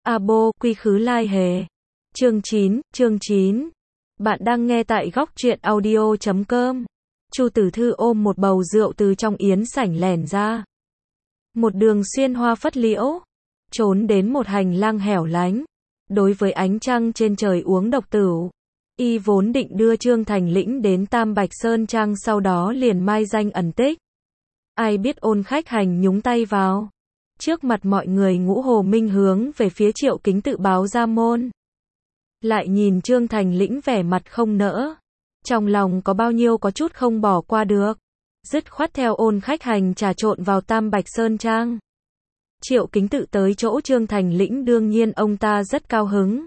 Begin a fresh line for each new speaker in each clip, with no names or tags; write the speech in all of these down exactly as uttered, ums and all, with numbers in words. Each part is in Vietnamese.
Abo, quy khứ lai hề. Chương chín, chương chín. Bạn đang nghe tại góc truyện audio chấm com. Chu Tử Thư ôm một bầu rượu từ trong yến sảnh lẻn ra. Một đường xuyên hoa phất liễu, trốn đến một hành lang hẻo lánh. Đối với ánh trăng trên trời uống độc tửu, y vốn định đưa Trương Thành Lĩnh đến Tam Bạch Sơn Trang, sau đó liền mai danh ẩn tích. Ai biết Ôn Khách Hành nhúng tay vào. Trước mặt mọi người Ngũ Hồ Minh hướng về phía Triệu Kính tự báo ra môn. Lại nhìn Trương Thành Lĩnh vẻ mặt không nỡ. Trong lòng có bao nhiêu có chút không bỏ qua được. Dứt khoát theo Ôn Khách Hành trà trộn vào Tam Bạch Sơn Trang. Triệu Kính tự tới chỗ Trương Thành Lĩnh, đương nhiên ông ta rất cao hứng.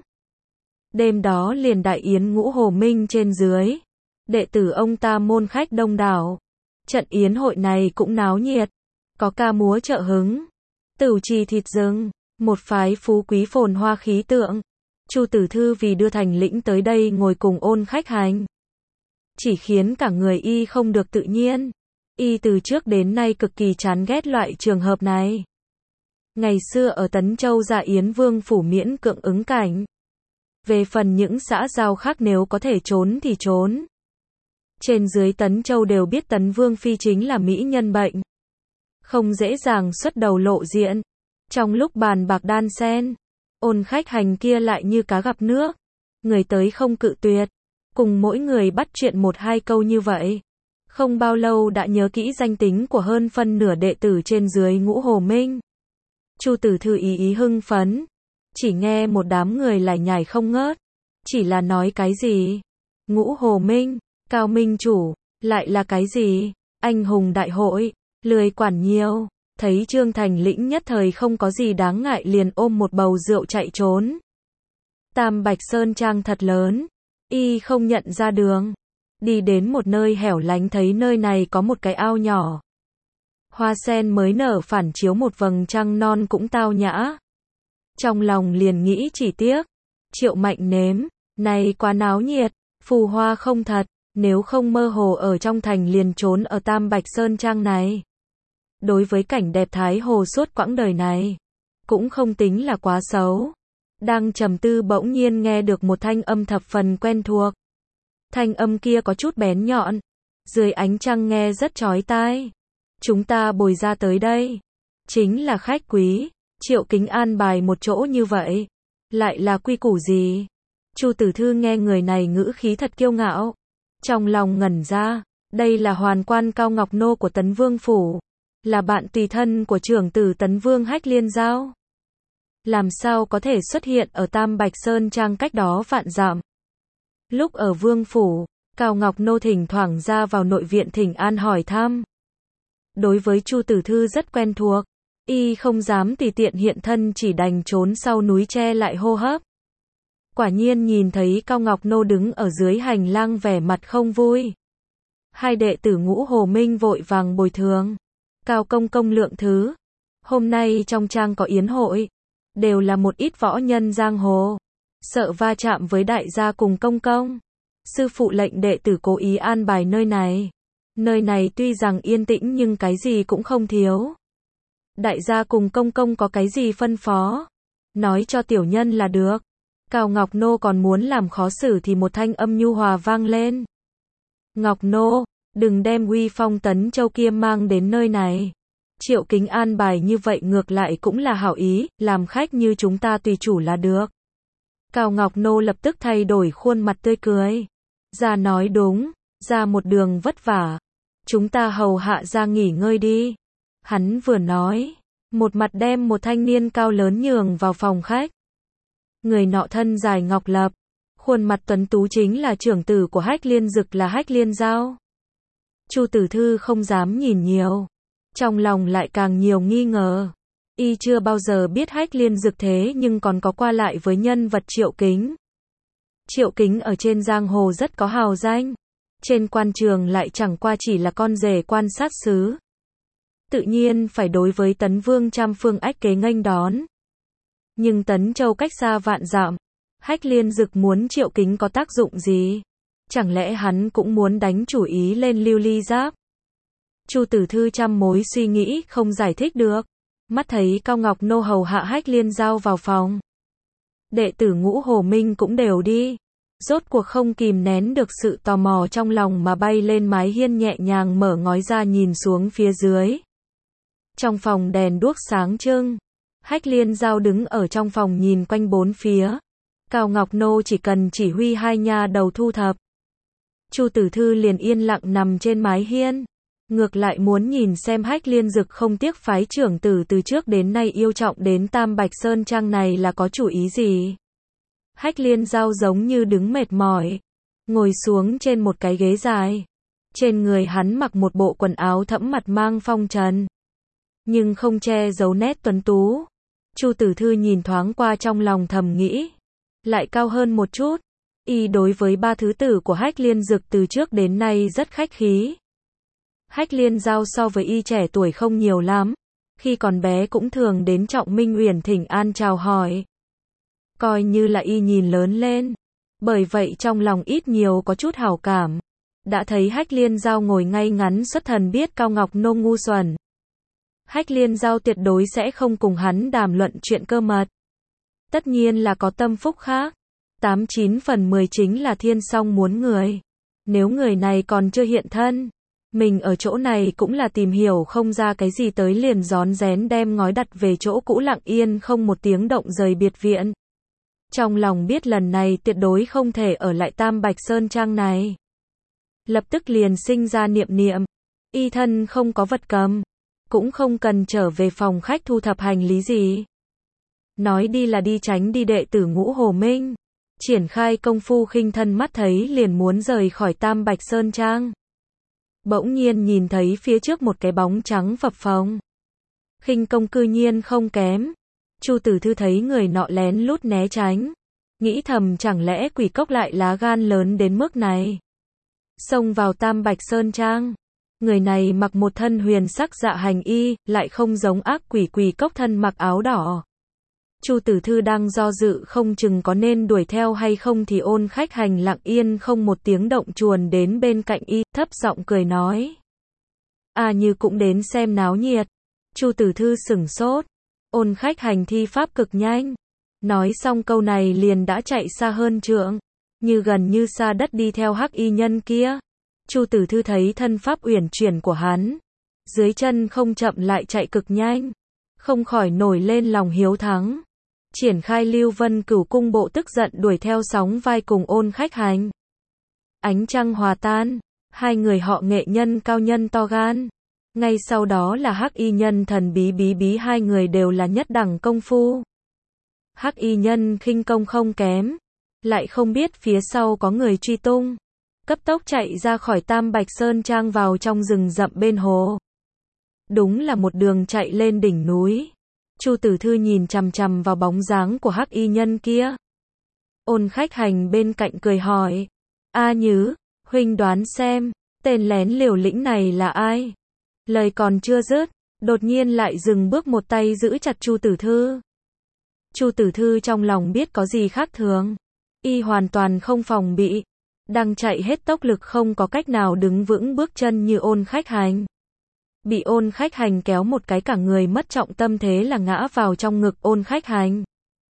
Đêm đó liền đại yến Ngũ Hồ Minh trên dưới. Đệ tử ông ta môn khách đông đảo. Trận yến hội này cũng náo nhiệt. Có ca múa trợ hứng, tửu trì thịt rừng, một phái phú quý phồn hoa khí tượng. Chu Tử Thư vì đưa Thành Lĩnh tới đây ngồi cùng Ôn Khách Hành, chỉ khiến cả người y không được tự nhiên. Y từ trước đến nay cực kỳ chán ghét loại trường hợp này. Ngày xưa ở Tấn Châu Dạ Yến Vương phủ miễn cưỡng ứng cảnh. Về phần những xã giao khác nếu có thể trốn thì trốn. Trên dưới Tấn Châu đều biết Tấn Vương phi chính là mỹ nhân bệnh, không dễ dàng xuất đầu lộ diện. Trong lúc bàn bạc đan xen, Ôn Khách Hành kia lại như cá gặp nước. Người tới không cự tuyệt, cùng mỗi người bắt chuyện một hai câu như vậy. Không bao lâu đã nhớ kỹ danh tính của hơn phân nửa đệ tử trên dưới Ngũ Hồ Minh. Chu Tử Thư ý ý hưng phấn, chỉ nghe một đám người lải nhải không ngớt. Chỉ là nói cái gì? Ngũ Hồ Minh, Cao Minh chủ, lại là cái gì? Anh hùng đại hội, lười quản nhiều. Thấy Trương Thành Lĩnh nhất thời không có gì đáng ngại, liền ôm một bầu rượu chạy trốn. Tam Bạch Sơn Trang thật lớn, y không nhận ra đường. Đi đến một nơi hẻo lánh, thấy nơi này có một cái ao nhỏ. Hoa sen mới nở phản chiếu một vầng trăng non cũng tao nhã. Trong lòng liền nghĩ chỉ tiếc, Triệu Mạnh nếm, này quá náo nhiệt, phù hoa không thật, nếu không mơ hồ ở trong thành liền trốn ở Tam Bạch Sơn Trang này. Đối với cảnh đẹp Thái Hồ suốt quãng đời này, cũng không tính là quá xấu. Đang trầm tư bỗng nhiên nghe được một thanh âm thập phần quen thuộc. Thanh âm kia có chút bén nhọn, dưới ánh trăng nghe rất chói tai. Chúng ta bồi ra tới đây, chính là khách quý. Triệu Kính an bài một chỗ như vậy, lại là quy củ gì? Chu Tử Thư nghe người này ngữ khí thật kiêu ngạo, trong lòng ngẩn ra. Đây là hoàn quan Cao Ngọc Nô của Tấn Vương phủ, là bạn tùy thân của trưởng tử Tấn Vương Hách Liên Giao. Làm sao có thể xuất hiện ở Tam Bạch Sơn Trang cách đó vạn dặm? Lúc ở Vương phủ, Cao Ngọc Nô thỉnh thoảng ra vào nội viện thỉnh an hỏi thăm. Đối với Chu Tử Thư rất quen thuộc, y không dám tùy tiện hiện thân, chỉ đành trốn sau núi che lại hô hấp. Quả nhiên nhìn thấy Cao Ngọc Nô đứng ở dưới hành lang vẻ mặt không vui. Hai đệ tử Ngũ Hồ Minh vội vàng bồi thường. Cao công công lượng thứ, hôm nay trong trang có yến hội, đều là một ít võ nhân giang hồ, sợ va chạm với đại gia cùng công công. Sư phụ lệnh đệ tử cố ý an bài nơi này. Nơi này tuy rằng yên tĩnh nhưng cái gì cũng không thiếu. Đại gia cùng công công có cái gì phân phó, nói cho tiểu nhân là được. Cao Ngọc Nô còn muốn làm khó xử thì một thanh âm nhu hòa vang lên. Ngọc Nô, đừng đem uy phong Tấn Châu kia mang đến nơi này. Triệu Kính an bài như vậy ngược lại cũng là hảo ý, làm khách như chúng ta tùy chủ là được. Cao Ngọc Nô lập tức thay đổi khuôn mặt tươi cười. Gia nói đúng, ra một đường vất vả, chúng ta hầu hạ ra nghỉ ngơi đi. Hắn vừa nói, một mặt đem một thanh niên cao lớn nhường vào phòng khách. Người nọ thân dài ngọc lập, khuôn mặt tuấn tú, chính là trưởng tử của Hách Liên Dực, là Hách Liên Giao. Chu Tử Thư không dám nhìn nhiều, trong lòng lại càng nhiều nghi ngờ. Y chưa bao giờ biết Hách Liên Dực, thế nhưng còn có qua lại với nhân vật Triệu Kính. Triệu Kính ở trên giang hồ rất có hào danh, trên quan trường lại chẳng qua chỉ là con rể quan sát sứ. Tự nhiên phải đối với Tấn Vương trăm phương ách kế nghênh đón. Nhưng Tấn Châu cách xa vạn dặm, Hách Liên Dực muốn Triệu Kính có tác dụng gì? Chẳng lẽ hắn cũng muốn đánh chủ ý lên Lưu Ly Giáp? Chu Tử Thư trăm mối suy nghĩ không giải thích được. Mắt thấy Cao Ngọc Nô hầu hạ Hách Liên Giao vào phòng, Đệ tử Ngũ Hồ Minh cũng đều đi. Rốt cuộc không kìm nén được sự tò mò trong lòng mà bay lên mái hiên nhẹ nhàng mở ngói ra nhìn xuống phía dưới. Trong phòng đèn đuốc sáng trưng. Hách Liên Giao đứng ở trong phòng nhìn quanh bốn phía. Cao Ngọc Nô chỉ cần chỉ huy hai nha đầu thu thập. Chu Tử Thư liền yên lặng nằm trên mái hiên. Ngược lại muốn nhìn xem Hách Liên Dực không tiếc phái trưởng tử từ trước đến nay yêu trọng đến Tam Bạch Sơn Trang này là có chủ ý gì. Hách Liên Giao giống như đứng mệt mỏi. Ngồi xuống trên một cái ghế dài. Trên người hắn mặc một bộ quần áo thẫm mặt mang phong trần. Nhưng không che giấu nét tuấn tú. Chu Tử Thư nhìn thoáng qua trong lòng thầm nghĩ. Lại cao hơn một chút. Y đối với ba thứ tử của Hách Liên Dực từ trước đến nay rất khách khí. Hách Liên Giao so với y trẻ tuổi không nhiều lắm. Khi còn bé cũng thường đến Trọng Minh Uyển thỉnh an chào hỏi. Coi như là y nhìn lớn lên. Bởi vậy trong lòng ít nhiều có chút hảo cảm. Đã thấy Hách Liên Giao ngồi ngay ngắn xuất thần biết Cao Ngọc Nô ngu xuẩn. Hách Liên Giao tuyệt đối sẽ không cùng hắn đàm luận chuyện cơ mật. Tất nhiên là có tâm phúc khác. Tám chín phần mười chính là thiên song muốn người. Nếu người này còn chưa hiện thân, mình ở chỗ này cũng là tìm hiểu không ra cái gì tới liền rón rén đem ngói đặt về chỗ cũ lặng yên không một tiếng động rời biệt viện. Trong lòng biết lần này tuyệt đối không thể ở lại Tam Bạch Sơn Trang này. Lập tức liền sinh ra niệm niệm. Y thân không có vật cầm. Cũng không cần trở về phòng khách thu thập hành lý gì. Nói đi là đi tránh đi đệ tử Ngũ Hồ Minh. Triển khai công phu khinh thân mắt thấy liền muốn rời khỏi Tam Bạch Sơn Trang. Bỗng nhiên nhìn thấy phía trước một cái bóng trắng phập phồng. Khinh công cư nhiên không kém. Chu Tử Thư thấy người nọ lén lút né tránh. Nghĩ thầm chẳng lẽ quỷ cốc lại lá gan lớn đến mức này. Xông vào Tam Bạch Sơn Trang. Người này mặc một thân huyền sắc dạ hành y, lại không giống ác quỷ quỷ cốc thân mặc áo đỏ. Chu Tử Thư đang do dự không chừng có nên đuổi theo hay không thì Ôn Khách Hành lặng yên không một tiếng động chuồn đến bên cạnh y, thấp giọng cười nói. À như cũng đến xem náo nhiệt. Chu Tử Thư sửng sốt. Ôn Khách Hành thi pháp cực nhanh. Nói xong câu này liền đã chạy xa hơn trượng. Như gần như xa đất đi theo hắc y nhân kia. Chu Tử Thư thấy thân pháp uyển chuyển của hắn. Dưới chân không chậm lại chạy cực nhanh. Không khỏi nổi lên lòng hiếu thắng. Triển khai Lưu Vân Cửu Cung bộ tức giận đuổi theo sóng vai cùng Ôn Khách Hành. Ánh trăng hòa tan. Hai người họ nghệ nhân cao nhân to gan. Ngay sau đó là hắc y nhân thần bí bí bí hai người đều là nhất đẳng công phu. Hắc y nhân khinh công không kém. Lại không biết phía sau có người truy tung. Cấp tốc chạy ra khỏi Tam Bạch Sơn Trang vào trong rừng rậm bên hồ. Đúng là một đường chạy lên đỉnh núi. Chu Tử Thư nhìn chằm chằm vào bóng dáng của hắc y nhân kia. Ôn Khách Hành bên cạnh cười hỏi. A Nhứ, huynh đoán xem, tên lén liều lĩnh này là ai? Lời còn chưa dứt, đột nhiên lại dừng bước một tay giữ chặt Chu Tử Thư. Chu Tử Thư trong lòng biết có gì khác thường. Y hoàn toàn không phòng bị. Đang chạy hết tốc lực không có cách nào đứng vững bước chân như Ôn Khách Hành. Bị Ôn Khách Hành kéo một cái cả người mất trọng tâm thế là ngã vào trong ngực Ôn Khách Hành.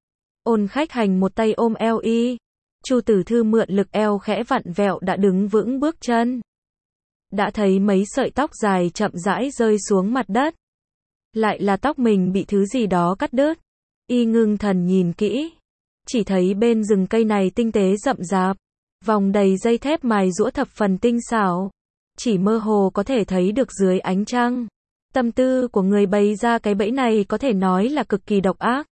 Ôn Khách Hành một tay ôm eo y. Chu Tử Thư mượn lực eo khẽ vặn vẹo đã đứng vững bước chân. Đã thấy mấy sợi tóc dài chậm rãi rơi xuống mặt đất. Lại là tóc mình bị thứ gì đó cắt đứt. Y ngưng thần nhìn kỹ. Chỉ thấy bên rừng cây này tinh tế rậm rạp. Vòng đầy dây thép mài giũa thập phần tinh xảo. Chỉ mơ hồ có thể thấy được dưới ánh trăng. Tâm tư của người bày ra cái bẫy này có thể nói là cực kỳ độc ác.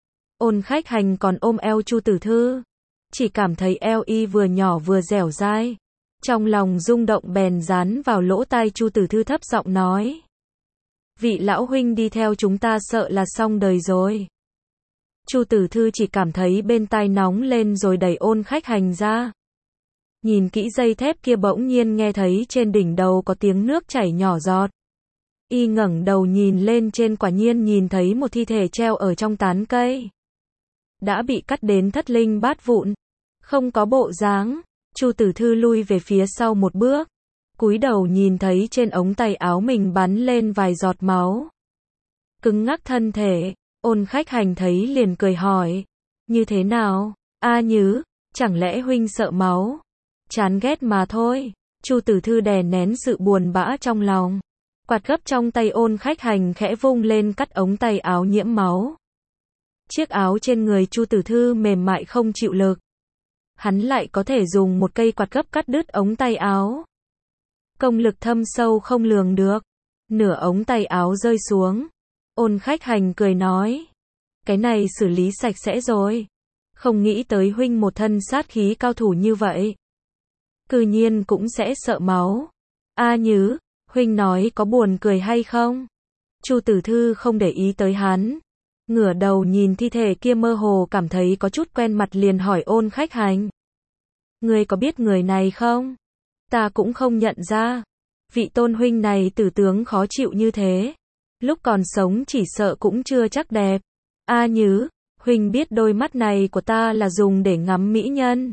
Ôn Khách Hành còn ôm eo Chu Tử Thư. Chỉ cảm thấy eo y vừa nhỏ vừa dẻo dai. Trong lòng rung động bèn dán vào lỗ tai Chu Tử Thư thấp giọng nói. Vị lão huynh đi theo chúng ta sợ là xong đời rồi. Chu Tử Thư chỉ cảm thấy bên tai nóng lên rồi đẩy Ôn Khách Hành ra. Nhìn kỹ dây thép kia bỗng nhiên nghe thấy trên đỉnh đầu có tiếng nước chảy nhỏ giọt. Y ngẩng đầu nhìn lên trên quả nhiên nhìn thấy một thi thể treo ở trong tán cây. Đã bị cắt đến thất linh bát vụn. Không có bộ dáng. Chu Tử Thư lui về phía sau một bước. Cúi đầu nhìn thấy trên ống tay áo mình bắn lên vài giọt máu. Cứng ngắc thân thể. Ôn Khách Hành thấy liền cười hỏi. Như thế nào? A Nhứ, chẳng lẽ huynh sợ máu? Chán ghét mà thôi. Chu Tử Thư đè nén sự buồn bã trong lòng. Quạt gấp trong tay Ôn Khách Hành khẽ vung lên cắt ống tay áo nhiễm máu. Chiếc áo trên người Chu Tử Thư mềm mại không chịu lực. Hắn lại có thể dùng một cây quạt gấp cắt đứt ống tay áo. Công lực thâm sâu không lường được. Nửa ống tay áo rơi xuống. Ôn Khách Hành cười nói. Cái này xử lý sạch sẽ rồi. Không nghĩ tới huynh một thân sát khí cao thủ như vậy. Cư nhiên cũng sẽ sợ máu. A Nhứ, huynh nói có buồn cười hay không? Chu Tử Thư không để ý tới hắn. Ngửa đầu nhìn thi thể kia mơ hồ cảm thấy có chút quen mặt liền hỏi Ôn Khách Hành. Ngươi có biết người này không? Ta cũng không nhận ra. Vị tôn huynh này tử tướng khó chịu như thế. Lúc còn sống chỉ sợ cũng chưa chắc đẹp. A Nhứ, huynh biết đôi mắt này của ta là dùng để ngắm mỹ nhân.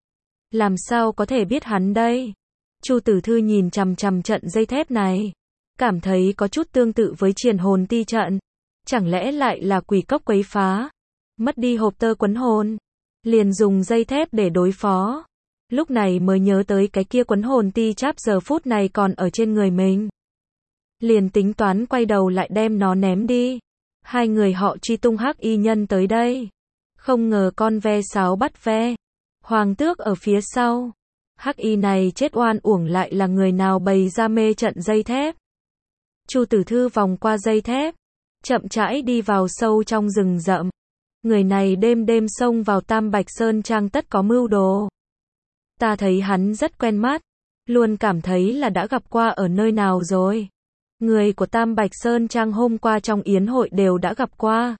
Làm sao có thể biết hắn đây? Chu Tử Thư nhìn chằm chằm trận dây thép này. Cảm thấy có chút tương tự với triền hồn ti trận. Chẳng lẽ lại là quỷ cốc quấy phá? Mất đi hộp tơ quấn hồn. Liền dùng dây thép để đối phó. Lúc này mới nhớ tới cái kia quấn hồn ti cháp giờ phút này còn ở trên người mình. Liền tính toán quay đầu lại đem nó ném đi. Hai người họ truy tung hắc y nhân tới đây. Không ngờ con ve sáo bắt ve. Hoàng tước ở phía sau. Hắc y này chết oan uổng lại là người nào bày ra mê trận dây thép. Chu Tử Thư vòng qua dây thép. Chậm rãi đi vào sâu trong rừng rậm. Người này đêm đêm xông vào Tam Bạch Sơn Trang tất có mưu đồ. Ta thấy hắn rất quen mắt. Luôn cảm thấy là đã gặp qua ở nơi nào rồi. Người của Tam Bạch Sơn Trang hôm qua trong yến hội đều đã gặp qua.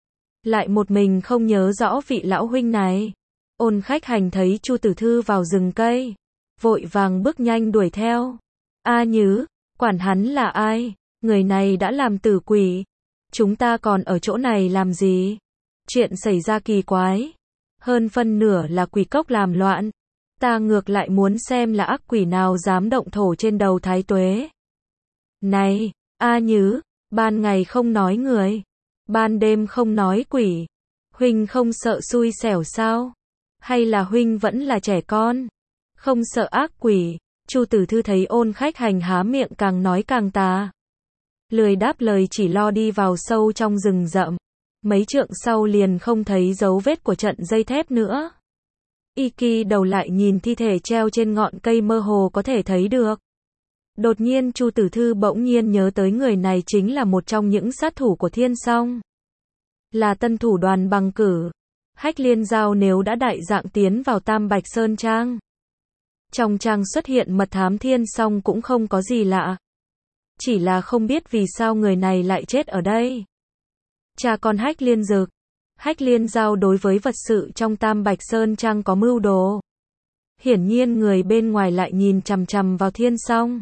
Lại một mình không nhớ rõ vị lão huynh này. Ôn Khách Hành thấy Chu Tử Thư vào rừng cây. Vội vàng bước nhanh đuổi theo. A Nhứ, quản hắn là ai? Người này đã làm tử quỷ. Chúng ta còn ở chỗ này làm gì? Chuyện xảy ra kỳ quái. Hơn phân nửa là quỷ cốc làm loạn. Ta ngược lại muốn xem là ác quỷ nào dám động thổ trên đầu Thái Tuế. Này, A Nhứ, ban ngày không nói người. Ban đêm không nói quỷ. Huynh không sợ xui xẻo sao? Hay là huynh vẫn là trẻ con? Không sợ ác quỷ. Chu Tử Thư thấy Ôn Khách Hành há miệng càng nói càng tà. Lười đáp lời chỉ lo đi vào sâu trong rừng rậm. Mấy trượng sau liền không thấy dấu vết của trận dây thép nữa. Y kỳ đầu lại nhìn thi thể treo trên ngọn cây mơ hồ có thể thấy được. Đột nhiên Chu Tử Thư bỗng nhiên nhớ tới người này chính là một trong những sát thủ của Thiên Song. Là tân thủ đoàn bằng cử. Hách Liên Giao nếu đã đại dạng tiến vào Tam Bạch Sơn Trang. Trong trang xuất hiện mật thám Thiên Song cũng không có gì lạ. Chỉ là không biết vì sao người này lại chết ở đây. Cha con Hách Liên Dực. Hách Liên Giao đối với vật sự trong Tam Bạch Sơn Trang có mưu đồ. Hiển nhiên người bên ngoài lại nhìn chằm chằm vào Thiên Song.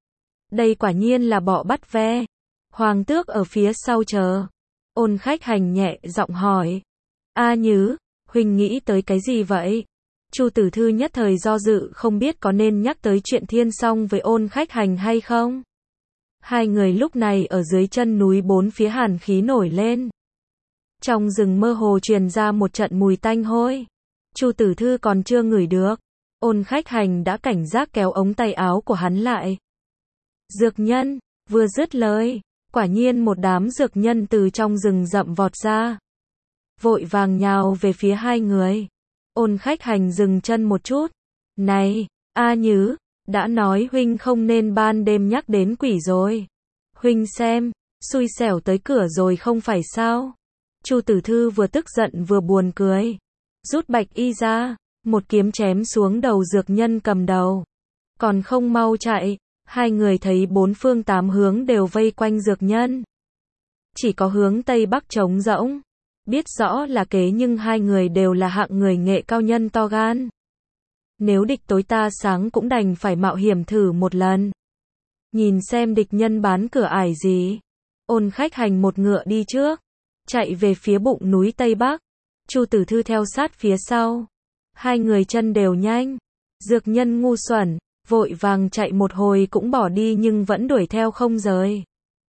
Đây quả nhiên là bọ bắt ve. Hoàng tước ở phía sau chờ. Ôn Khách Hành nhẹ giọng hỏi. A Nhứ, huynh nghĩ tới cái gì vậy? Chu Tử Thư nhất thời do dự không biết có nên nhắc tới chuyện Thiên Song với Ôn Khách Hành hay không. Hai người lúc này ở dưới chân núi bốn phía hàn khí nổi lên. Trong rừng mơ hồ truyền ra một trận mùi tanh hôi. Chu Tử Thư còn chưa ngửi được. Ôn Khách Hành đã cảnh giác kéo ống tay áo của hắn lại. Dược nhân, vừa dứt lời, quả nhiên một đám dược nhân từ trong rừng rậm vọt ra. Vội vàng nhào về phía hai người. Ôn Khách Hành dừng chân một chút. Này, A Nhứ, đã nói huynh không nên ban đêm nhắc đến quỷ rồi. Huynh xem, xui xẻo tới cửa rồi không phải sao? Chu Tử Thư vừa tức giận vừa buồn cười. Rút bạch y ra, một kiếm chém xuống đầu dược nhân cầm đầu. Còn không mau chạy, hai người thấy bốn phương tám hướng đều vây quanh dược nhân. Chỉ có hướng Tây Bắc trống rỗng. Biết rõ là kế nhưng hai người đều là hạng người nghệ cao nhân to gan. Nếu địch tối ta sáng cũng đành phải mạo hiểm thử một lần. Nhìn xem địch nhân bán cửa ải gì. Ôn Khách Hành một ngựa đi trước. Chạy về phía bụng núi Tây Bắc. Chu Tử Thư theo sát phía sau. Hai người chân đều nhanh. Dược nhân ngu xuẩn, vội vàng chạy một hồi cũng bỏ đi nhưng vẫn đuổi theo không rời.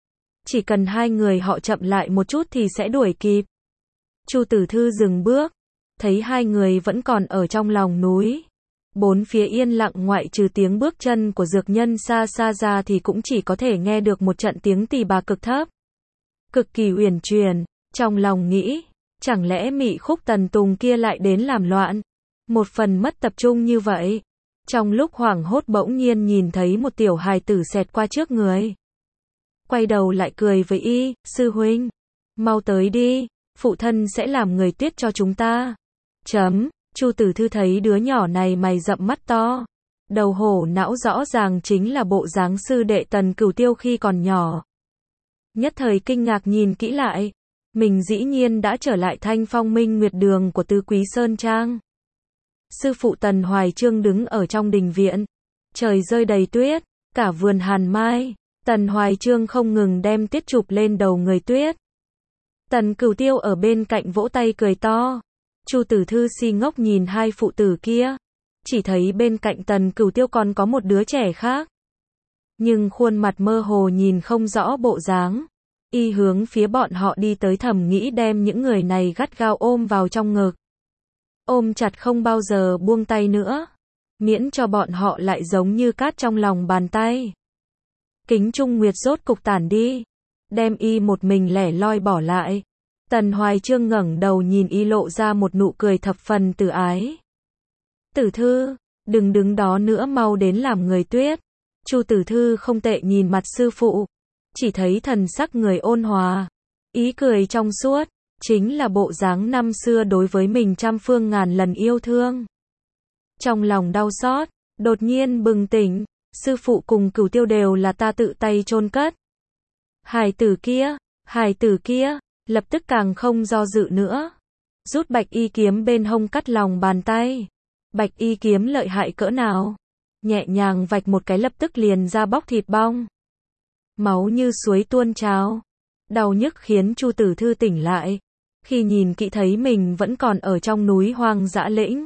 Chỉ cần hai người họ chậm lại một chút thì sẽ đuổi kịp. Chu Tử Thư dừng bước. thấy hai người vẫn còn ở trong lòng núi. Bốn phía yên lặng ngoại trừ tiếng bước chân của dược nhân xa xa ra thì cũng chỉ có thể nghe được một trận tiếng tỳ bà cực thấp. Cực kỳ uyển chuyển, trong lòng nghĩ, chẳng lẽ mị khúc tần tùng kia lại đến làm loạn? Một phần mất tập trung như vậy. Trong lúc hoảng hốt bỗng nhiên nhìn thấy một tiểu hài tử xẹt qua trước người. Quay đầu lại cười với y, sư huynh, mau tới đi, phụ thân sẽ làm người tuyết cho chúng ta. Chấm, Chu Tử Thư thấy đứa nhỏ này mày rậm mắt to. Đầu hổ não rõ ràng chính là bộ dáng sư đệ Tần Cửu Tiêu khi còn nhỏ. Nhất thời kinh ngạc nhìn kỹ lại. Mình dĩ nhiên đã trở lại Thanh Phong Minh Nguyệt Đường của Tứ Quý Sơn Trang. Sư phụ Tần Hoài Chương đứng ở trong đình viện. Trời rơi đầy tuyết, cả vườn hàn mai. Tần Hoài Chương không ngừng đem tiết chụp lên đầu người tuyết. Tần Cửu Tiêu ở bên cạnh vỗ tay cười to. Chu Tử Thư si ngốc nhìn hai phụ tử kia. Chỉ thấy bên cạnh Tần Cửu Tiêu còn có một đứa trẻ khác. Nhưng khuôn mặt mơ hồ nhìn không rõ bộ dáng. Y hướng phía bọn họ đi tới thầm nghĩ đem những người này gắt gao ôm vào trong ngực. Ôm chặt không bao giờ buông tay nữa. Miễn cho bọn họ lại giống như cát trong lòng bàn tay. Kính Trung Nguyệt rốt cục tản đi. Đem y một mình lẻ loi bỏ lại. Tần Hoài Chương ngẩng đầu nhìn y lộ ra một nụ cười thập phần từ ái. Tử Thư, đừng đứng đó nữa mau đến làm người tuyết. Chu Tử Thư không tệ nhìn mặt sư phụ. Chỉ thấy thần sắc người ôn hòa. Ý cười trong suốt. Chính là bộ dáng năm xưa đối với mình trăm phương ngàn lần yêu thương. Trong lòng đau xót, đột nhiên bừng tỉnh. Sư phụ cùng Cửu Tiêu đều là ta tự tay chôn cất. Hài tử kia, hài tử kia, lập tức càng không do dự nữa. Rút bạch y kiếm bên hông cắt lòng bàn tay. Bạch y kiếm lợi hại cỡ nào? Nhẹ nhàng vạch một cái lập tức liền ra bóc thịt bong. Máu như suối tuôn trào. Đau nhức khiến Chu Tử Thư tỉnh lại. Khi nhìn kỹ thấy mình vẫn còn ở trong núi hoang dã lĩnh.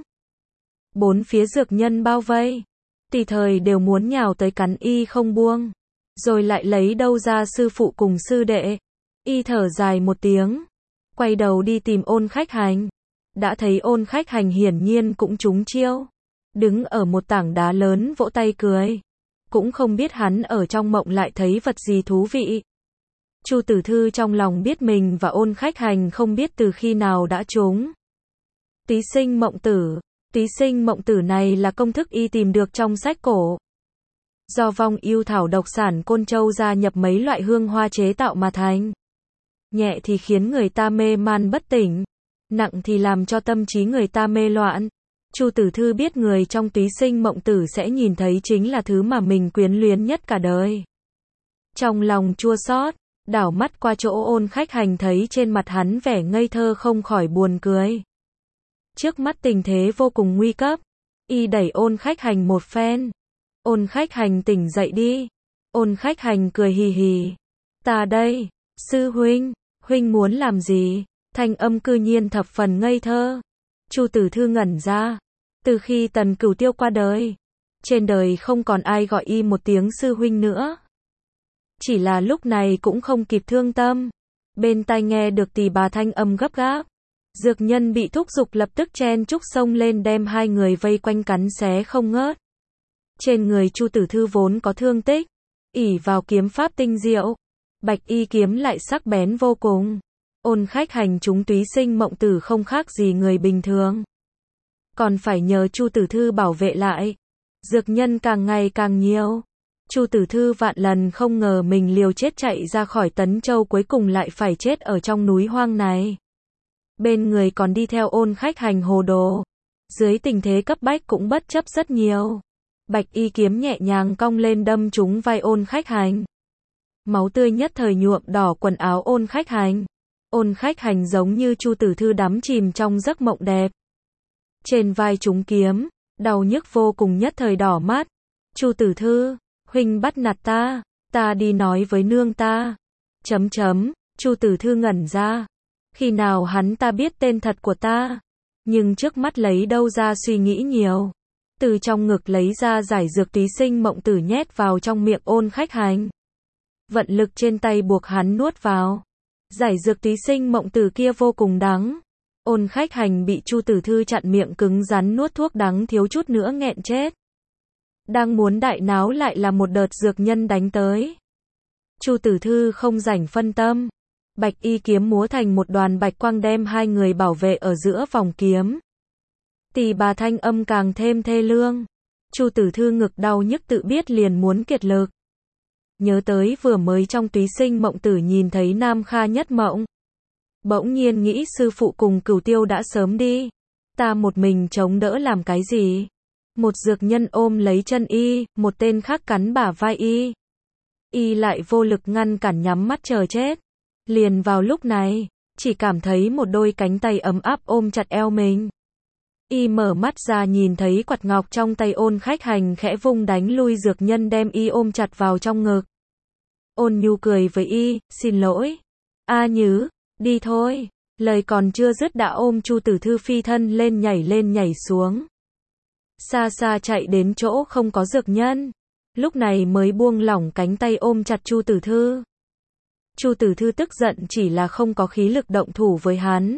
Bốn phía dược nhân bao vây. Tùy thời đều muốn nhào tới cắn y không buông. Rồi lại lấy đâu ra sư phụ cùng sư đệ. Y thở dài một tiếng. Quay đầu đi tìm Ôn Khách Hành. Đã thấy Ôn Khách Hành hiển nhiên cũng trúng chiêu. Đứng ở một tảng đá lớn vỗ tay cười. Cũng không biết hắn ở trong mộng lại thấy vật gì thú vị. Chu Tử Thư trong lòng biết mình và Ôn Khách Hành không biết từ khi nào đã trúng. Tí sinh mộng tử. Tí sinh mộng tử này là công thức y tìm được trong sách cổ. Do vong yêu thảo độc sản Côn Châu gia nhập mấy loại hương hoa chế tạo mà thành. Nhẹ thì khiến người ta mê man bất tỉnh. Nặng thì làm cho tâm trí người ta mê loạn. Chu Tử Thư biết người trong túy sinh mộng tử sẽ nhìn thấy chính là thứ mà mình quyến luyến nhất cả đời. Trong lòng chua xót, đảo mắt qua chỗ Ôn Khách Hành thấy trên mặt hắn vẻ ngây thơ không khỏi buồn cười. Trước mắt tình thế vô cùng nguy cấp. Y đẩy Ôn Khách Hành một phen. Ôn Khách Hành tỉnh dậy đi. Ôn Khách Hành cười hì hì. Ta đây, sư huynh, huynh muốn làm gì? Thanh âm cư nhiên thập phần ngây thơ. Chu Tử Thư ngẩn ra. Từ khi Tần Cửu Tiêu qua đời, trên đời không còn ai gọi y một tiếng sư huynh nữa. Chỉ là lúc này cũng không kịp thương tâm. Bên tai nghe được tỳ bà thanh âm gấp gáp. Dược nhân bị thúc giục lập tức chen chúc xông lên đem hai người vây quanh cắn xé không ngớt. Trên người Chu Tử Thư vốn có thương tích, ỷ vào kiếm pháp tinh diệu, bạch y kiếm lại sắc bén vô cùng. Ôn Khách Hành chúng túy sinh mộng tử không khác gì người bình thường. Còn phải nhờ Chu Tử Thư bảo vệ lại. Dược nhân càng ngày càng nhiều. Chu Tử Thư vạn lần không ngờ mình liều chết chạy ra khỏi Tấn Châu cuối cùng lại phải chết ở trong núi hoang này. Bên người còn đi theo Ôn Khách Hành hồ đồ. Dưới tình thế cấp bách cũng bất chấp rất nhiều. Bạch y kiếm nhẹ nhàng cong lên đâm trúng vai Ôn Khách Hành. Máu tươi nhất thời nhuộm đỏ quần áo Ôn Khách Hành. Ôn Khách Hành giống như Chu Tử Thư đắm chìm trong giấc mộng đẹp. Trên vai trúng kiếm, đau nhức vô cùng nhất thời đỏ mắt. Chu Tử Thư, huynh bắt nạt ta, ta đi nói với nương ta. Chấm chấm, Chu Tử Thư ngẩn ra. Khi nào hắn ta biết tên thật của ta? Nhưng trước mắt lấy đâu ra suy nghĩ nhiều. Từ trong ngực lấy ra giải dược túy sinh mộng tử nhét vào trong miệng Ôn Khách Hành. Vận lực trên tay buộc hắn nuốt vào. Giải dược túy sinh mộng tử kia vô cùng đắng. Ôn Khách Hành bị Chu Tử Thư chặn miệng cứng rắn nuốt thuốc đắng thiếu chút nữa nghẹn chết. Đang muốn đại náo lại là một đợt dược nhân đánh tới. Chu Tử Thư không rảnh phân tâm. Bạch y kiếm múa thành một đoàn bạch quang đem hai người bảo vệ ở giữa vòng kiếm. Tỳ bà thanh âm càng thêm thê lương. Chu Tử Thư ngực đau nhức tự biết liền muốn kiệt lực. Nhớ tới vừa mới trong túy sinh mộng tử nhìn thấy Nam Kha Nhất Mộng. Bỗng nhiên nghĩ sư phụ cùng Cửu Tiêu đã sớm đi. Ta một mình chống đỡ làm cái gì? Một dược nhân ôm lấy chân y, một tên khác cắn bả vai y. Y lại vô lực ngăn cản nhắm mắt chờ chết. Liền vào lúc này, chỉ cảm thấy một đôi cánh tay ấm áp ôm chặt eo mình. Y mở mắt ra nhìn thấy quạt ngọc trong tay Ôn Khách Hành khẽ vung đánh lui dược nhân đem y ôm chặt vào trong ngực. Ôn nhu cười với y, xin lỗi. A Nhứ, đi thôi. Lời còn chưa dứt đã ôm Chu Tử Thư phi thân lên nhảy lên nhảy xuống. Xa xa chạy đến chỗ không có dược nhân. Lúc này mới buông lỏng cánh tay ôm chặt Chu Tử Thư. Chu Tử Thư tức giận chỉ là không có khí lực động thủ với hắn.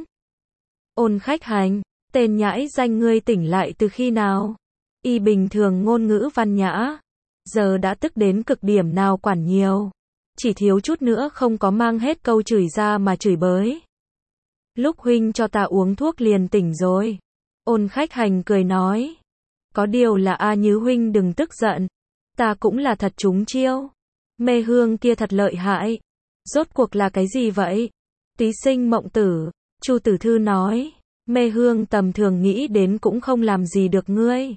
Ôn Khách Hành, tên nhãi danh ngươi tỉnh lại từ khi nào? Y bình thường ngôn ngữ văn nhã. Giờ đã tức đến cực điểm nào quản nhiều. Chỉ thiếu chút nữa không có mang hết câu chửi ra mà chửi bới. Lúc huynh cho ta uống thuốc liền tỉnh rồi. Ôn Khách Hành cười nói. Có điều là A Nhứ huynh đừng tức giận. Ta cũng là thật trúng chiêu. Mê hương kia thật lợi hại. Rốt cuộc là cái gì vậy? Túy sinh mộng tử. Chu Tử Thư nói. Mê hương tầm thường nghĩ đến cũng không làm gì được ngươi.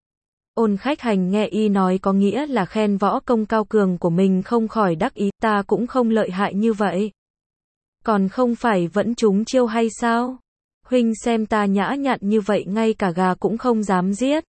Ôn Khách Hành nghe y nói có nghĩa là khen võ công cao cường của mình không khỏi đắc ý, ta cũng không lợi hại như vậy. Còn không phải vẫn trúng chiêu hay sao? Huynh xem ta nhã nhặn như vậy ngay cả gà cũng không dám giết.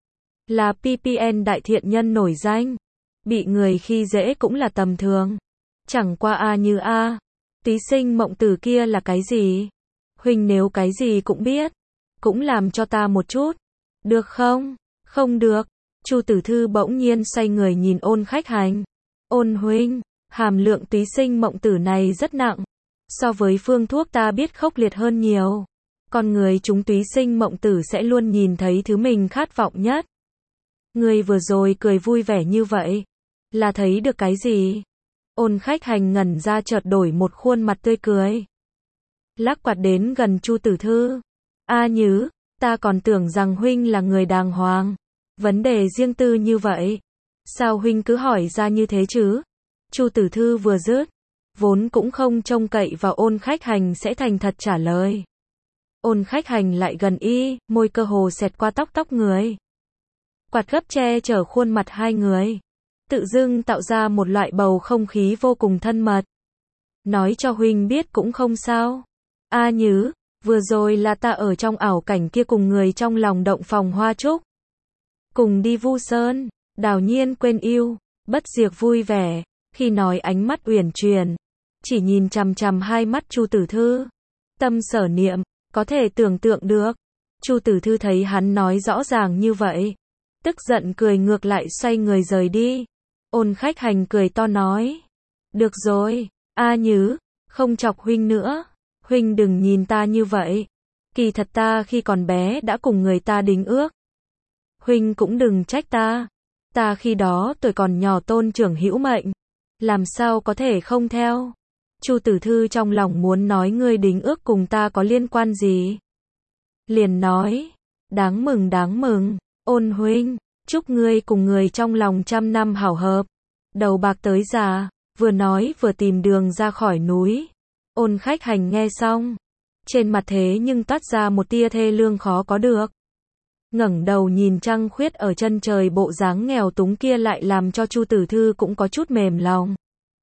Là pê pê en đại thiện nhân nổi danh. Bị người khi dễ cũng là tầm thường. Chẳng qua A Như a. Túy sinh mộng tử kia là cái gì? Huynh nếu cái gì cũng biết. Cũng làm cho ta một chút. Được không? Không được. Chu Tử Thư bỗng nhiên xoay người nhìn Ôn Khách Hành. Ôn huynh, hàm lượng túy sinh mộng tử này rất nặng. So với phương thuốc ta biết khốc liệt hơn nhiều. Con người chúng túy sinh mộng tử sẽ luôn nhìn thấy thứ mình khát vọng nhất. Người vừa rồi cười vui vẻ như vậy. Là thấy được cái gì? Ôn Khách Hành ngẩn ra chợt đổi một khuôn mặt tươi cười. Lắc quạt đến gần Chu Tử Thư. A Nhứ, ta còn tưởng rằng huynh là người đàng hoàng. Vấn đề riêng tư như vậy. Sao huynh cứ hỏi ra như thế chứ? Chu Tử Thư vừa dứt. Vốn cũng không trông cậy vào Ôn Khách Hành sẽ thành thật trả lời. Ôn Khách Hành lại gần y, môi cơ hồ xẹt qua tóc tóc người. Quạt gấp che chở khuôn mặt hai người. Tự dưng tạo ra một loại bầu không khí vô cùng thân mật. Nói cho huynh biết cũng không sao. A Nhứ, vừa rồi là ta ở trong ảo cảnh kia cùng người trong lòng động phòng hoa trúc. Cùng đi vu sơn, đào nhiên quên yêu, bất diệt vui vẻ, khi nói ánh mắt uyển chuyển. Chỉ nhìn chằm chằm hai mắt Chu Tử Thư. Tâm sở niệm, có thể tưởng tượng được. Chu Tử Thư thấy hắn nói rõ ràng như vậy. Tức giận cười ngược lại xoay người rời đi. Ôn Khách Hành cười to nói. Được rồi, A Nhứ, không chọc huynh nữa. Huynh đừng nhìn ta như vậy. Kỳ thật ta khi còn bé đã cùng người ta đính ước. Huynh cũng đừng trách ta. Ta khi đó tuổi còn nhỏ tôn trưởng hữu mệnh. Làm sao có thể không theo. Chu Tử Thư trong lòng muốn nói ngươi đính ước cùng ta có liên quan gì. Liền nói. Đáng mừng đáng mừng. Ôn huynh, chúc ngươi cùng người trong lòng trăm năm hảo hợp. Đầu bạc tới già. Vừa nói vừa tìm đường ra khỏi núi. Ôn Khách Hành nghe xong. Trên mặt thế nhưng toát ra một tia thê lương khó có được. Ngẩng đầu nhìn trăng khuyết ở chân trời, bộ dáng nghèo túng kia lại làm cho Chu Tử Thư cũng có chút mềm lòng.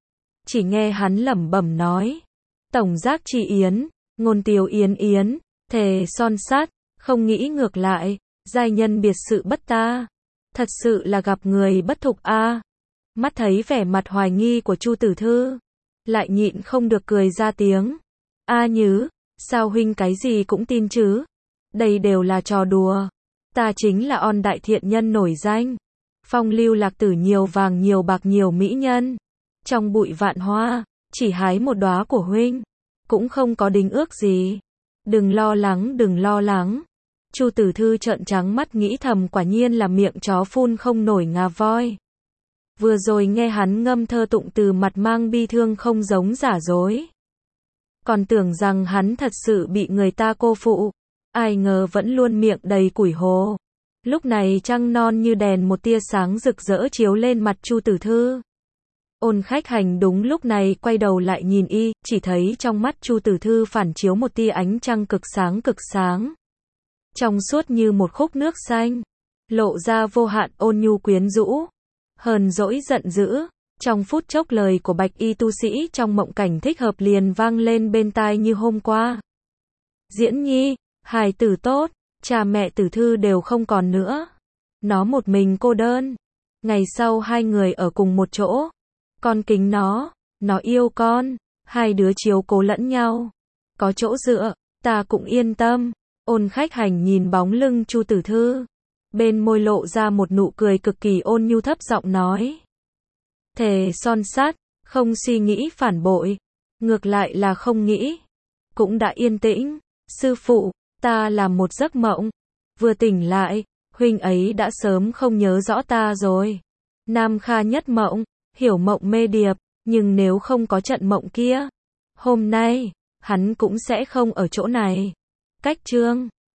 Chỉ nghe hắn lẩm bẩm nói. Tổng giác chi yến, ngôn tiêu yến yến, thề son sát, không nghĩ ngược lại, giai nhân biệt sự bất ta. Thật sự là gặp người bất thục a. À. Mắt thấy vẻ mặt hoài nghi của Chu Tử Thư, lại nhịn không được cười ra tiếng. A Nhứ, sao huynh cái gì cũng tin chứ? Đây đều là trò đùa. Ta chính là On đại thiện nhân nổi danh. Phong lưu lạc tử nhiều vàng nhiều bạc nhiều mỹ nhân. Trong bụi vạn hoa, chỉ hái một đóa của huynh. Cũng không có đính ước gì. Đừng lo lắng, đừng lo lắng. Chu Tử Thư trợn trắng mắt nghĩ thầm quả nhiên là miệng chó phun không nổi ngà voi. Vừa rồi nghe hắn ngâm thơ tụng từ mặt mang bi thương không giống giả dối. Còn tưởng rằng hắn thật sự bị người ta cô phụ. Ai ngờ vẫn luôn miệng đầy củi hồ. Lúc này trăng non như đèn một tia sáng rực rỡ chiếu lên mặt Chu Tử Thư. Ôn Khách Hành đúng lúc này quay đầu lại nhìn y, chỉ thấy trong mắt Chu Tử Thư phản chiếu một tia ánh trăng cực sáng cực sáng. Trong suốt như một khúc nước xanh, lộ ra vô hạn ôn nhu quyến rũ, hờn dỗi giận dữ. Trong phút chốc lời của bạch y tu sĩ trong mộng cảnh thích hợp liền vang lên bên tai như hôm qua. Diễn Nhi, hài tử tốt, cha mẹ Tử Thư đều không còn nữa. Nó một mình cô đơn. Ngày sau hai người ở cùng một chỗ. Con kính nó, nó yêu con, hai đứa chiếu cố lẫn nhau. Có chỗ dựa, ta cũng yên tâm. Ôn Khách Hành nhìn bóng lưng Chu Tử Thư. Bên môi lộ ra một nụ cười cực kỳ ôn nhu thấp giọng nói. Thề son sắt, không suy nghĩ phản bội. Ngược lại là không nghĩ. Cũng đã yên tĩnh. Sư phụ, ta làm một giấc mộng. Vừa tỉnh lại, huynh ấy đã sớm không nhớ rõ ta rồi. Nam Kha nhất mộng, hiểu mộng mê điệp, nhưng nếu không có trận mộng kia, hôm nay, hắn cũng sẽ không ở chỗ này. Cách chương